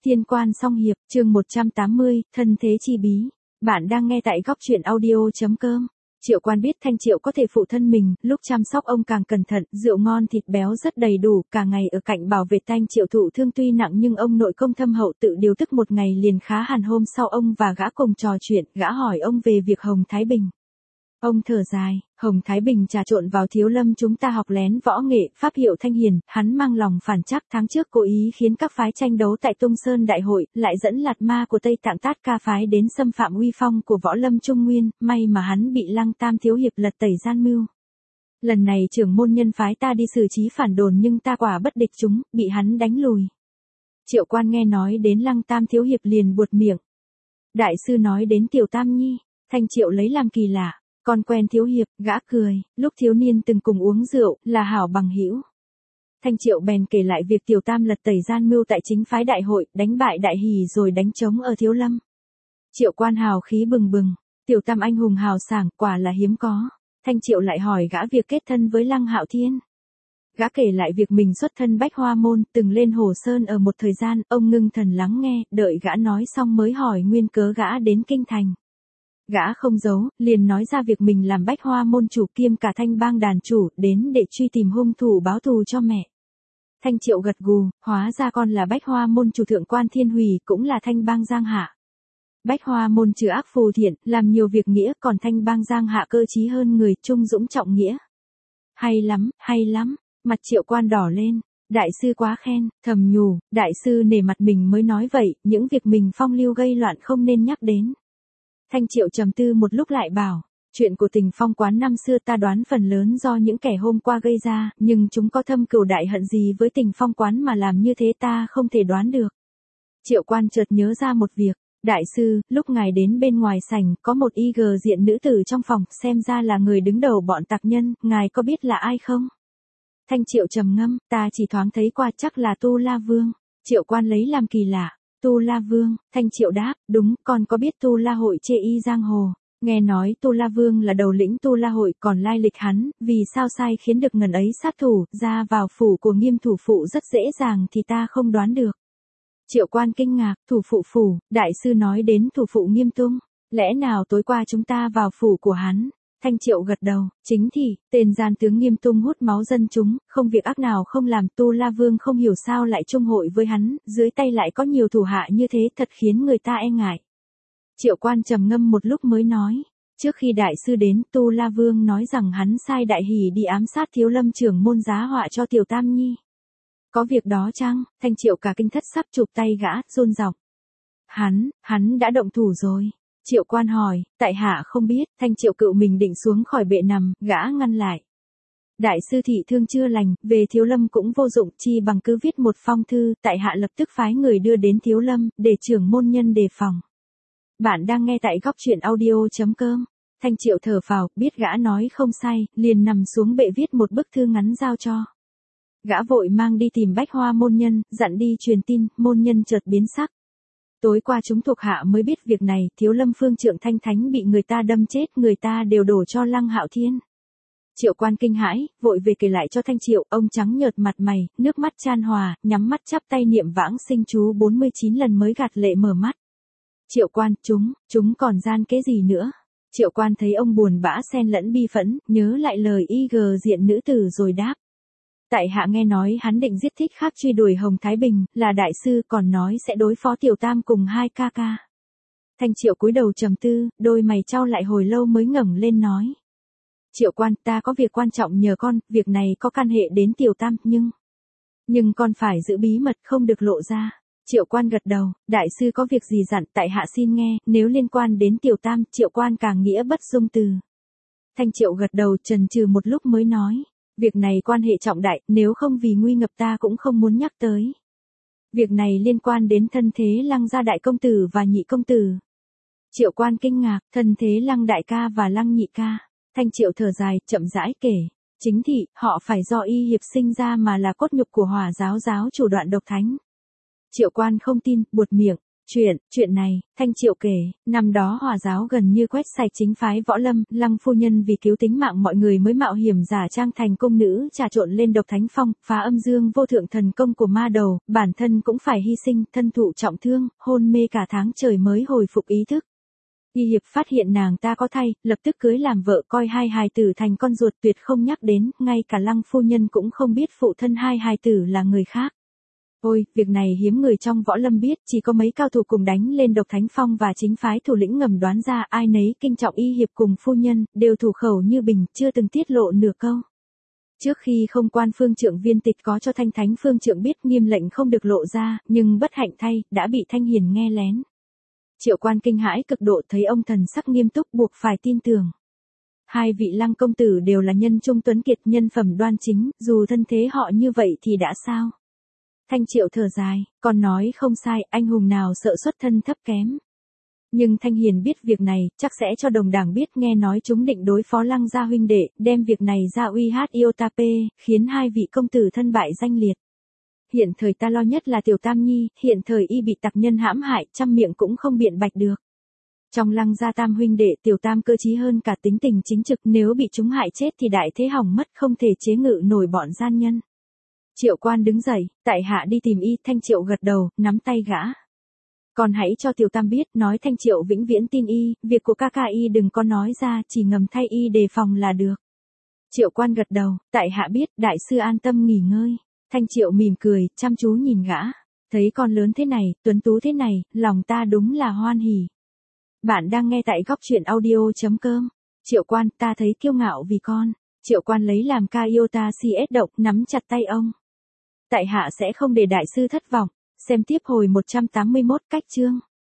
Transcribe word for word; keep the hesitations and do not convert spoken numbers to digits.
Thiên quan song hiệp, chương một trăm tám mươi, thân thế chi bí. Bạn đang nghe tại góc truyện audio.com. Triệu Quan biết Thanh Triệu có thể phụ thân mình, lúc chăm sóc ông càng cẩn thận, rượu ngon thịt béo rất đầy đủ, cả ngày ở cạnh bảo vệ Thanh Triệu thụ thương tuy nặng nhưng ông nội công thâm hậu tự điều tức một ngày liền khá hẳn. Hôm sau ông và gã cùng trò chuyện, gã hỏi ông về việc Hồng Thái Bình. Ông thở dài, Hồng Thái Bình trà trộn vào Thiếu Lâm chúng ta học lén võ nghệ, pháp hiệu Thanh Hiền, hắn mang lòng phản trắc tháng trước cố ý khiến các phái tranh đấu tại Tung Sơn Đại hội, lại dẫn Lạt Ma của Tây Tạng Tát Ca phái đến xâm phạm uy phong của võ lâm Trung Nguyên, may mà hắn bị Lăng Tam thiếu hiệp lật tẩy gian mưu. Lần này trưởng môn nhân phái ta đi xử trí phản đồn nhưng ta quả bất địch chúng, bị hắn đánh lùi. Triệu Quan nghe nói đến Lăng Tam thiếu hiệp liền buột miệng. Đại sư nói đến Tiểu Tam Nhi, Thanh Triệu lấy làm kỳ lạ. Con quen thiếu hiệp, gã cười, lúc thiếu niên từng cùng uống rượu, là hảo bằng hữu. Thanh Triệu bèn kể lại việc Tiểu Tam lật tẩy gian mưu tại chính phái đại hội, đánh bại Đại Hỷ rồi đánh trống ở Thiếu Lâm. Triệu Quan hào khí bừng bừng, Tiểu Tam anh hùng hào sảng, quả là hiếm có. Thanh Triệu lại hỏi gã việc kết thân với Lăng Hạo Thiên. Gã kể lại việc mình xuất thân Bách Hoa Môn, từng lên Hồ Sơn ở một thời gian, ông ngưng thần lắng nghe, đợi gã nói xong mới hỏi nguyên cớ gã đến Kinh Thành. Gã không giấu, liền nói ra việc mình làm Bách Hoa Môn chủ kiêm cả Thanh Bang đàn chủ, đến để truy tìm hung thủ báo thù cho mẹ. Thanh Triệu gật gù, hóa ra con là Bách Hoa Môn chủ Thượng Quan Thiên Hủy, cũng là Thanh Bang Giang Hạ. Bách Hoa Môn trừ ác phù thiện, làm nhiều việc nghĩa, còn Thanh Bang Giang Hạ cơ trí hơn người, trung dũng trọng nghĩa. Hay lắm, hay lắm, mặt Triệu Quan đỏ lên. Đại sư quá khen, thầm nhủ, đại sư nể mặt mình mới nói vậy, những việc mình phong lưu gây loạn không nên nhắc đến. Thanh Triệu trầm tư một lúc lại bảo, chuyện của Tình Phong quán năm xưa ta đoán phần lớn do những kẻ hôm qua gây ra, nhưng chúng có thâm cừu đại hận gì với Tình Phong quán mà làm như thế ta không thể đoán được. Triệu Quan chợt nhớ ra một việc, đại sư, lúc ngài đến bên ngoài sảnh, có một y gờ diện nữ tử trong phòng, xem ra là người đứng đầu bọn tặc nhân, ngài có biết là ai không? Thanh Triệu trầm ngâm, ta chỉ thoáng thấy qua chắc là Tu La Vương. Triệu Quan lấy làm kỳ lạ. Tu La Vương, Thanh Triệu đáp, đúng, con có biết Tu La hội chê y giang hồ. Nghe nói Tu La Vương là đầu lĩnh Tu La hội, còn lai lịch hắn, vì sao sai khiến được ngần ấy sát thủ, ra vào phủ của Nghiêm thủ phụ rất dễ dàng thì ta không đoán được. Triệu Quan kinh ngạc, thủ phụ phủ, đại sư nói đến thủ phụ Nghiêm Tung, lẽ nào tối qua chúng ta vào phủ của hắn? Thanh Triệu gật đầu, chính thì, tên gian tướng Nghiêm Tung hút máu dân chúng, không việc ác nào không làm, Tu La Vương không hiểu sao lại chung hội với hắn, dưới tay lại có nhiều thủ hạ như thế thật khiến người ta e ngại. Triệu Quan trầm ngâm một lúc mới nói, trước khi đại sư đến, Tu La Vương nói rằng hắn sai Đại Hỷ đi ám sát Thiếu Lâm trưởng môn giá họa cho Tiểu Tam Nhi. Có việc đó chăng? Thanh Triệu cả kinh thất sắp chụp tay gã, run giọng. Hắn, hắn đã động thủ rồi. Triệu Quan hỏi, tại hạ không biết, Thanh Triệu cựu mình định xuống khỏi bệ nằm, gã ngăn lại. Đại sư thị thương chưa lành, về Thiếu Lâm cũng vô dụng, chi bằng cứ viết một phong thư, tại hạ lập tức phái người đưa đến Thiếu Lâm, để trưởng môn nhân đề phòng. Bạn đang nghe tại góc truyện audio.com. Thanh Triệu thở phào, biết gã nói không sai, liền nằm xuống bệ viết một bức thư ngắn giao cho. Gã vội mang đi tìm Bách Hoa môn nhân, dặn đi truyền tin, môn nhân chợt biến sắc. Tối qua chúng thuộc hạ mới biết việc này, Thiếu Lâm phương trượng Thanh Thánh bị người ta đâm chết, người ta đều đổ cho Lăng Hạo Thiên. Triệu Quan kinh hãi, vội về kể lại cho Thanh Triệu, ông trắng nhợt mặt mày, nước mắt chan hòa, nhắm mắt chắp tay niệm vãng sinh chú bốn mươi chín lần mới gạt lệ mở mắt. Triệu Quan, chúng, chúng còn gian kế gì nữa? Triệu Quan thấy ông buồn bã xen lẫn bi phẫn, nhớ lại lời y gờ diện nữ tử rồi đáp. Tại hạ nghe nói hắn định giết Thích Khắc truy đuổi Hồng Thái Bình, là đại sư, còn nói sẽ đối phó Tiểu Tam cùng hai ca ca. Thanh Triệu cúi đầu trầm tư, đôi mày chau lại hồi lâu mới ngẩng lên nói. Triệu Quan, ta có việc quan trọng nhờ con, việc này có can hệ đến Tiểu Tam, nhưng... Nhưng con phải giữ bí mật, không được lộ ra. Triệu Quan gật đầu, đại sư có việc gì dặn, tại hạ xin nghe, nếu liên quan đến Tiểu Tam, Triệu Quan càng nghĩa bất dung từ. Thanh Triệu gật đầu chần chừ một lúc mới nói. Việc này quan hệ trọng đại, nếu không vì nguy ngập ta cũng không muốn nhắc tới. Việc này liên quan đến thân thế Lăng gia đại công tử và nhị công tử. Triệu Quan kinh ngạc, thân thế Lăng đại ca và Lăng nhị ca. Thanh Triệu thở dài, chậm rãi kể. Chính thị, họ phải do y hiệp sinh ra mà là cốt nhục của Hỏa giáo giáo chủ Đoạn Độc Thánh. Triệu Quan không tin, buột miệng. Chuyện, chuyện này, Thanh Triệu kể, năm đó Hòa giáo gần như quét sạch chính phái võ lâm, Lăng phu nhân vì cứu tính mạng mọi người mới mạo hiểm giả trang thành cung nữ trà trộn lên độc thánh phong, phá âm dương vô thượng thần công của ma đầu, bản thân cũng phải hy sinh, thân thụ trọng thương, hôn mê cả tháng trời mới hồi phục ý thức. Y hiệp phát hiện nàng ta có thai, lập tức cưới làm vợ, coi hai hài tử thành con ruột, tuyệt không nhắc đến, ngay cả Lăng phu nhân cũng không biết phụ thân hai hài tử là người khác. Ôi, việc này hiếm người trong võ lâm biết, chỉ có mấy cao thủ cùng đánh lên độc thánh phong và chính phái thủ lĩnh ngầm đoán ra, ai nấy kinh trọng y hiệp cùng phu nhân, đều thủ khẩu như bình, chưa từng tiết lộ nửa câu. Trước khi không quan phương trượng viên tịch có cho Thanh Thánh phương trượng biết nghiêm lệnh không được lộ ra, nhưng bất hạnh thay, đã bị Thanh Hiền nghe lén. Triệu Quan kinh hãi cực độ, thấy ông thần sắc nghiêm túc buộc phải tin tưởng. Hai vị Lăng công tử đều là nhân trung tuấn kiệt, nhân phẩm đoan chính, dù thân thế họ như vậy thì đã sao? Thanh Triệu thở dài, con nói không sai, anh hùng nào sợ xuất thân thấp kém. Nhưng Thanh Hiền biết việc này, chắc sẽ cho đồng đảng biết, nghe nói chúng định đối phó Lăng gia huynh đệ, đem việc này ra uy hát Iotape, khiến hai vị công tử thân bại danh liệt. Hiện thời ta lo nhất là Tiểu Tam Nhi, hiện thời y bị tặc nhân hãm hại, trăm miệng cũng không biện bạch được. Trong Lăng gia tam huynh đệ, Tiểu Tam cơ trí hơn cả, tính tình chính trực, nếu bị chúng hại chết thì đại thế hỏng mất, không thể chế ngự nổi bọn gian nhân. Triệu Quan đứng dậy, tại hạ đi tìm y. Thanh Triệu gật đầu, nắm tay gã. Còn hãy cho Tiểu Tam biết, nói Thanh Triệu vĩnh viễn tin y, việc của ca ca y đừng có nói ra, chỉ ngầm thay y đề phòng là được. Triệu Quan gật đầu, tại hạ biết, đại sư an tâm nghỉ ngơi. Thanh Triệu mỉm cười, chăm chú nhìn gã. Thấy con lớn thế này, tuấn tú thế này, lòng ta đúng là hoan hỉ. Bạn đang nghe tại góc truyện audio chấm com. Triệu Quan, ta thấy kiêu ngạo vì con. Triệu Quan lấy làm ca iota si ết động, nắm chặt tay ông. Tại hạ sẽ không để đại sư thất vọng. Xem tiếp hồi một trăm tám mươi mốt cách chương.